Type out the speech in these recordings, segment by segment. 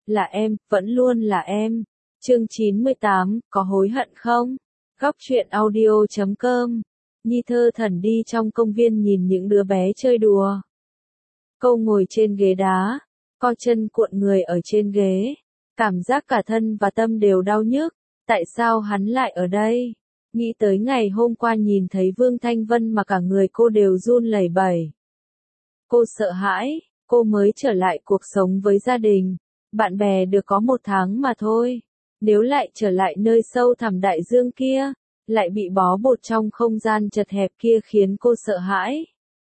Là em, vẫn luôn là em. Chương 98, có hối hận không? Góc truyện audio.com. Nhi thơ thẩn đi trong công viên nhìn những đứa bé chơi đùa. Cô ngồi trên ghế đá, co chân cuộn người ở trên ghế. Cảm giác cả thân và tâm đều đau nhức. Tại sao hắn lại ở đây? Nghĩ tới ngày hôm qua nhìn thấy Vương Thanh Vân mà cả người cô đều run lẩy bẩy. Cô sợ hãi, cô mới trở lại cuộc sống với gia đình. Bạn bè được có 1 tháng mà thôi. Nếu lại trở lại nơi sâu thẳm đại dương kia, lại bị bó bột trong không gian chật hẹp kia khiến cô sợ hãi.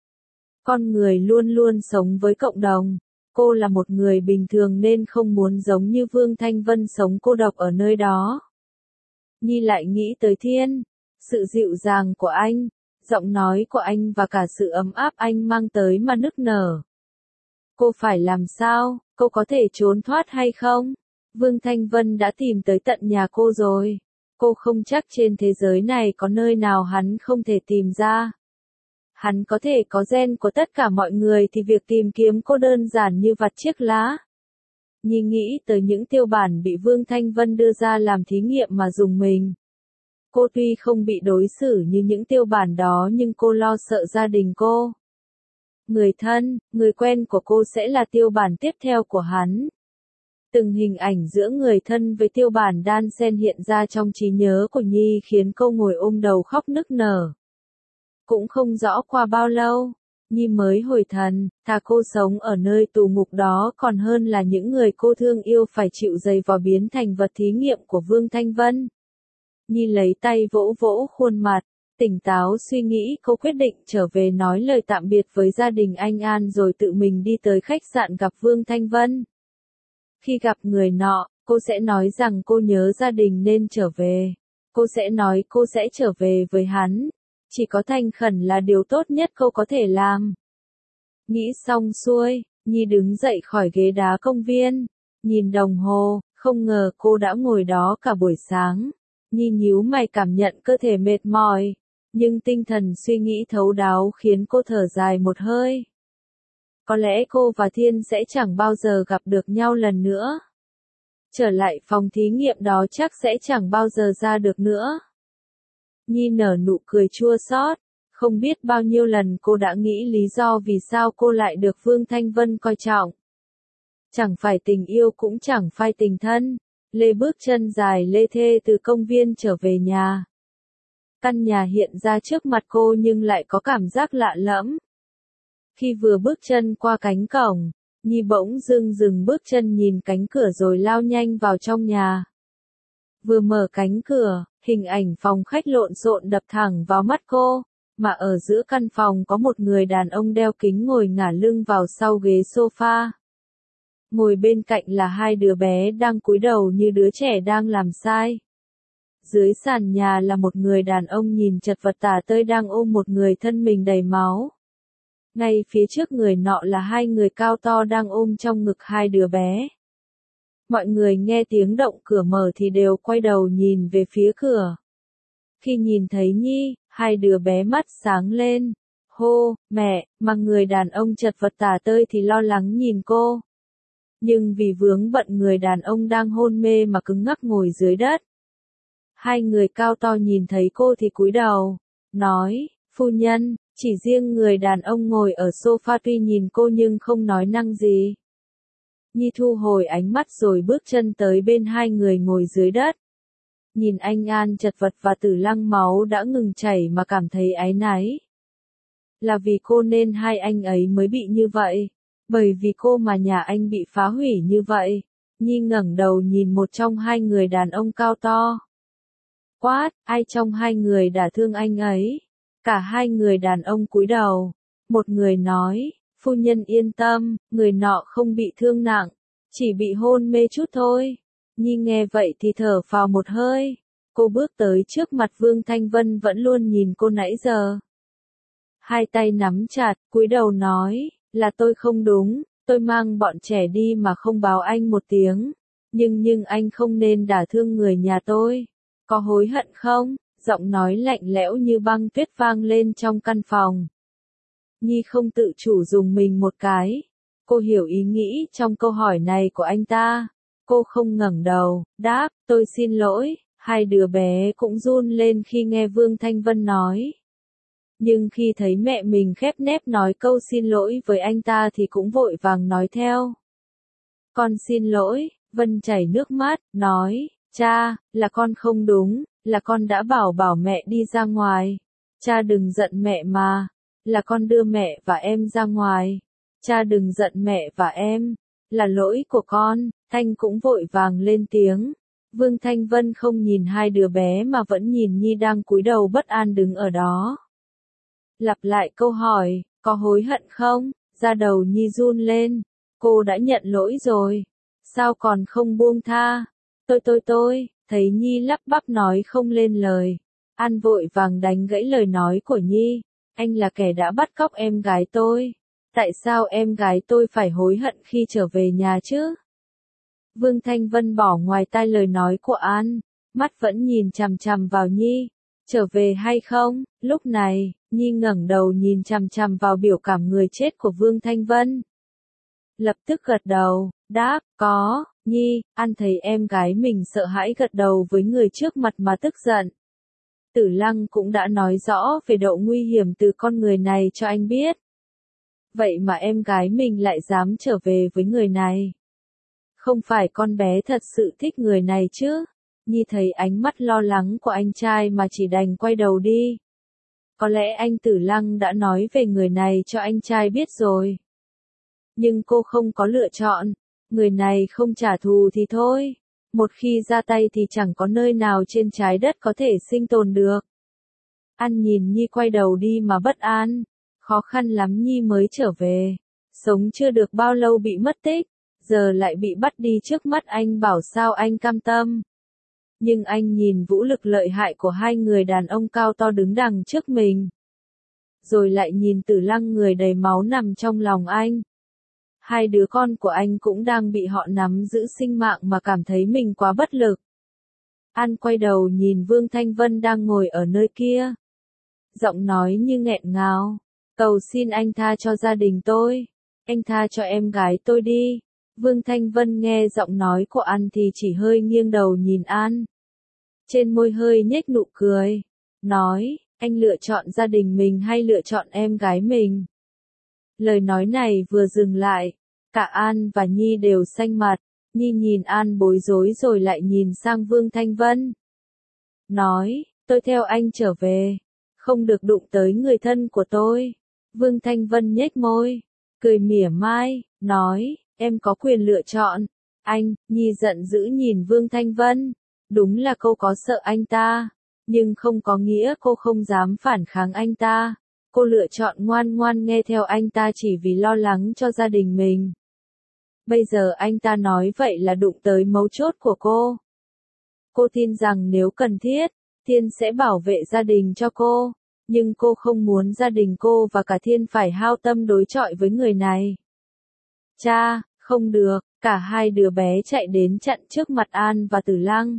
Con người luôn luôn sống với cộng đồng. Cô là một người bình thường nên không muốn giống như Vương Thanh Vân sống cô độc ở nơi đó. Nhi lại nghĩ tới Thiên, sự dịu dàng của anh, giọng nói của anh và cả sự ấm áp anh mang tới mà nức nở. Cô phải làm sao, cô có thể trốn thoát hay không? Vương Thanh Vân đã tìm tới tận nhà cô rồi. Cô không chắc trên thế giới này có nơi nào hắn không thể tìm ra. Hắn có thể có gen của tất cả mọi người thì việc tìm kiếm cô đơn giản như vặt chiếc lá. Nhi nghĩ tới những tiêu bản bị Vương Thanh Vân đưa ra làm thí nghiệm mà dùng mình. Cô tuy không bị đối xử như những tiêu bản đó nhưng cô lo sợ gia đình cô. Người thân, người quen của cô sẽ là tiêu bản tiếp theo của hắn. Từng hình ảnh giữa người thân với tiêu bản đan xen hiện ra trong trí nhớ của Nhi khiến cô ngồi ôm đầu khóc nức nở. Cũng không rõ qua bao lâu, Nhi mới hồi thần, thà cô sống ở nơi tù ngục đó còn hơn là những người cô thương yêu phải chịu giày vò biến thành vật thí nghiệm của Vương Thanh Vân. Nhi lấy tay vỗ vỗ khuôn mặt, tỉnh táo suy nghĩ cô quyết định trở về nói lời tạm biệt với gia đình anh An rồi tự mình đi tới khách sạn gặp Vương Thanh Vân. Khi gặp người nọ, cô sẽ nói rằng cô nhớ gia đình nên trở về. Cô sẽ nói cô sẽ trở về với hắn. Chỉ có thành khẩn là điều tốt nhất cô có thể làm. Nghĩ xong xuôi, Nhi đứng dậy khỏi ghế đá công viên. Nhìn đồng hồ, không ngờ cô đã ngồi đó cả buổi sáng. Nhi nhíu mày cảm nhận cơ thể mệt mỏi. Nhưng tinh thần suy nghĩ thấu đáo khiến cô thở dài một hơi. Có lẽ cô và Thiên sẽ chẳng bao giờ gặp được nhau lần nữa. Trở lại phòng thí nghiệm đó chắc sẽ chẳng bao giờ ra được nữa. Nhi nở nụ cười chua xót, không biết bao nhiêu lần cô đã nghĩ lý do vì sao cô lại được Vương Thanh Vân coi trọng. Chẳng phải tình yêu cũng chẳng phải tình thân, lê bước chân dài lê thê từ công viên trở về nhà. Căn nhà hiện ra trước mặt cô nhưng lại có cảm giác lạ lẫm. Khi vừa bước chân qua cánh cổng, Nhi bỗng dưng dừng bước chân nhìn cánh cửa rồi lao nhanh vào trong nhà. Vừa mở cánh cửa, hình ảnh phòng khách lộn xộn đập thẳng vào mắt cô, mà ở giữa căn phòng có một người đàn ông đeo kính ngồi ngả lưng vào sau ghế sofa. Ngồi bên cạnh là 2 đứa bé đang cúi đầu như đứa trẻ đang làm sai. Dưới sàn nhà là một người đàn ông nhìn chật vật tả tơi đang ôm một người thân mình đầy máu. Ngay phía trước người nọ là 2 người cao to đang ôm trong ngực 2 đứa bé. Mọi người nghe tiếng động cửa mở thì đều quay đầu nhìn về phía cửa. Khi nhìn thấy Nhi, 2 đứa bé mắt sáng lên. Hô, mẹ, mà người đàn ông chật vật tả tơi thì lo lắng nhìn cô. Nhưng vì vướng bận người đàn ông đang hôn mê mà cứng ngắc ngồi dưới đất. 2 người cao to nhìn thấy cô thì cúi đầu, nói, phu nhân, chỉ riêng người đàn ông ngồi ở sofa tuy nhìn cô nhưng không nói năng gì. Nhi thu hồi ánh mắt rồi bước chân tới bên 2 người ngồi dưới đất. Nhìn anh An chật vật và Tử Lăng máu đã ngừng chảy mà cảm thấy áy náy. Là vì cô nên 2 anh ấy mới bị như vậy. Bởi vì cô mà nhà anh bị phá hủy như vậy. Nhi ngẩng đầu nhìn một trong 2 người đàn ông cao to. Quát, ai trong 2 người đã thương anh ấy? Cả 2 người đàn ông cúi đầu. Một người nói, phu nhân yên tâm, người nọ không bị thương nặng, chỉ bị hôn mê chút thôi. Nhi nghe vậy thì thở phào một hơi. Cô bước tới trước mặt Vương Thanh Vân vẫn luôn nhìn cô nãy giờ. 2 tay nắm chặt, cúi đầu nói, là tôi không đúng, tôi mang bọn trẻ đi mà không báo anh một tiếng. Nhưng anh không nên đả thương người nhà tôi. Có hối hận không? Giọng nói lạnh lẽo như băng tuyết vang lên trong căn phòng. Nhi không tự chủ dùng mình một cái. Cô hiểu ý nghĩ trong câu hỏi này của anh ta. Cô không ngẩng đầu, đáp, tôi xin lỗi. Hai đứa bé cũng run lên khi nghe Vương Thanh Vân nói. Nhưng khi thấy mẹ mình khép nép nói câu xin lỗi với anh ta thì cũng vội vàng nói theo. Con xin lỗi, Vân chảy nước mắt, nói, cha, là con không đúng, là con đã bảo mẹ đi ra ngoài. Cha đừng giận mẹ mà, là con đưa mẹ và em ra ngoài. Cha đừng giận mẹ và em, là lỗi của con. Thanh cũng vội vàng lên tiếng. Vương Thanh Vân không nhìn hai đứa bé mà vẫn nhìn Nhi đang cúi đầu bất an đứng ở đó. Lặp lại câu hỏi, có hối hận không? Da đầu Nhi run lên. Cô đã nhận lỗi rồi. Sao còn không buông tha? Tôi, thấy Nhi lắp bắp nói không lên lời. An vội vàng đánh gãy lời nói của Nhi. Anh là kẻ đã bắt cóc em gái tôi. Tại sao em gái tôi phải hối hận khi trở về nhà chứ? Vương Thanh Vân bỏ ngoài tai lời nói của An, mắt vẫn nhìn chằm chằm vào Nhi. Trở về hay không? Lúc này, Nhi ngẩng đầu nhìn chằm chằm vào biểu cảm người chết của Vương Thanh Vân. Lập tức gật đầu, đáp, có. Nhi, An thấy em gái mình sợ hãi gật đầu với người trước mặt mà tức giận. Tử Lăng cũng đã nói rõ về độ nguy hiểm từ con người này cho anh biết. Vậy mà em gái mình lại dám trở về với người này. Không phải con bé thật sự thích người này chứ? Nhi thấy ánh mắt lo lắng của anh trai mà chỉ đành quay đầu đi. Có lẽ anh Tử Lăng đã nói về người này cho anh trai biết rồi. Nhưng cô không có lựa chọn. Người này không trả thù thì thôi. Một khi ra tay thì chẳng có nơi nào trên trái đất có thể sinh tồn được. An nhìn Nhi quay đầu đi mà bất an. Khó khăn lắm Nhi mới trở về. Sống chưa được bao lâu bị mất tích. Giờ lại bị bắt đi trước mắt anh, bảo sao anh cam tâm. Nhưng anh nhìn vũ lực lợi hại của hai người đàn ông cao to đứng đằng trước mình. Rồi lại nhìn Tử Lăng người đầy máu nằm trong lòng anh. Hai đứa con của anh cũng đang bị họ nắm giữ sinh mạng mà cảm thấy mình quá bất lực. An quay đầu nhìn Vương Thanh Vân đang ngồi ở nơi kia. Giọng nói như nghẹn ngào. Cầu xin anh tha cho gia đình tôi. Anh tha cho em gái tôi đi. Vương Thanh Vân nghe giọng nói của An thì chỉ hơi nghiêng đầu nhìn An. Trên môi hơi nhếch nụ cười. Nói, anh lựa chọn gia đình mình hay lựa chọn em gái mình? Lời nói này vừa dừng lại, cả An và Nhi đều xanh mặt. Nhi nhìn An bối rối rồi lại nhìn sang Vương Thanh Vân. Nói, tôi theo anh trở về. Không được đụng tới người thân của tôi. Vương Thanh Vân nhếch môi, cười mỉa mai, nói, em có quyền lựa chọn. Anh, Nhi giận dữ nhìn Vương Thanh Vân. Đúng là cô có sợ anh ta, nhưng không có nghĩa cô không dám phản kháng anh ta. Cô lựa chọn ngoan ngoan nghe theo anh ta chỉ vì lo lắng cho gia đình mình. Bây giờ anh ta nói vậy là đụng tới mấu chốt của cô. Cô tin rằng nếu cần thiết, Thiên sẽ bảo vệ gia đình cho cô. Nhưng cô không muốn gia đình cô và cả Thiên phải hao tâm đối chọi với người này. Cha, không được, cả hai đứa bé chạy đến chặn trước mặt An và Tử Lăng.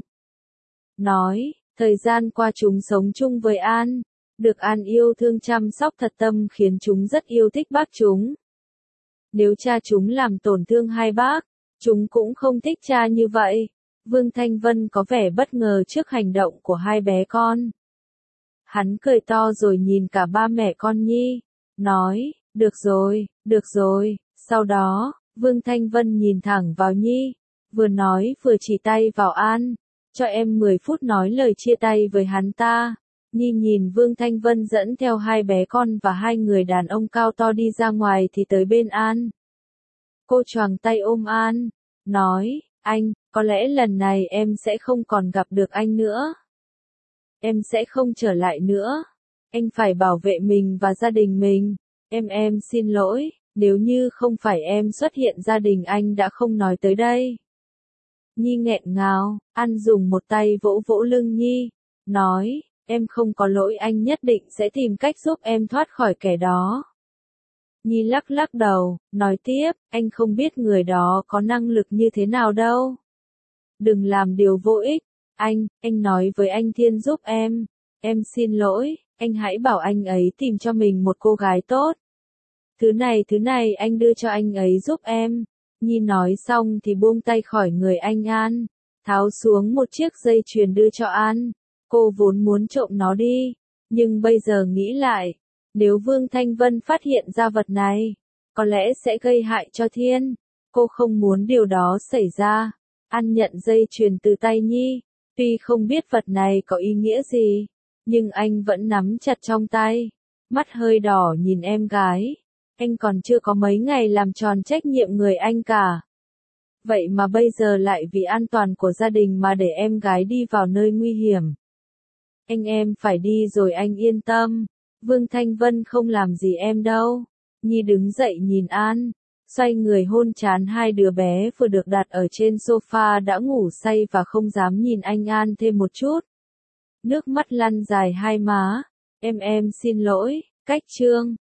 Nói, thời gian qua chúng sống chung với An. Được An yêu thương chăm sóc thật tâm khiến chúng rất yêu thích bác chúng. Nếu cha chúng làm tổn thương hai bác, chúng cũng không thích cha như vậy. Vương Thanh Vân có vẻ bất ngờ trước hành động của hai bé con. Hắn cười to rồi nhìn cả ba mẹ con Nhi. Nói, được rồi. Sau đó, Vương Thanh Vân nhìn thẳng vào Nhi. Vừa nói vừa chỉ tay vào An. Cho em 10 phút nói lời chia tay với hắn ta. Nhi nhìn Vương Thanh Vân dẫn theo hai bé con và hai người đàn ông cao to đi ra ngoài thì tới bên An. Cô choàng tay ôm An. Nói, anh, có lẽ lần này em sẽ không còn gặp được anh nữa. Em sẽ không trở lại nữa. Anh phải bảo vệ mình và gia đình mình. Em xin lỗi, nếu như không phải em xuất hiện gia đình anh đã không nói tới đây. Nhi nghẹn ngào, An dùng một tay vỗ vỗ lưng Nhi. Nói, em không có lỗi, anh nhất định sẽ tìm cách giúp em thoát khỏi kẻ đó. Nhi lắc đầu, nói tiếp, anh không biết người đó có năng lực như thế nào đâu. Đừng làm điều vô ích. Anh nói với anh Thiên giúp em. Em xin lỗi, anh hãy bảo anh ấy tìm cho mình một cô gái tốt. Thứ này anh đưa cho anh ấy giúp em. Nhi nói xong thì buông tay khỏi người anh An, tháo xuống một chiếc dây chuyền đưa cho An. Cô vốn muốn trộm nó đi, nhưng bây giờ nghĩ lại, nếu Vương Thanh Vân phát hiện ra vật này, có lẽ sẽ gây hại cho Thiên. Cô không muốn điều đó xảy ra. An nhận dây chuyền từ tay Nhi, tuy không biết vật này có ý nghĩa gì, nhưng anh vẫn nắm chặt trong tay, mắt hơi đỏ nhìn em gái. Anh còn chưa có mấy ngày làm tròn trách nhiệm người anh cả. Vậy mà bây giờ lại vì an toàn của gia đình mà để em gái đi vào nơi nguy hiểm. Anh em phải đi rồi, anh yên tâm. Vương Thanh Vân không làm gì em đâu. Nhi đứng dậy nhìn An, xoay người hôn trán hai đứa bé vừa được đặt ở trên sofa đã ngủ say và không dám nhìn anh An thêm một chút. Nước mắt lăn dài hai má. Em xin lỗi. Cách chương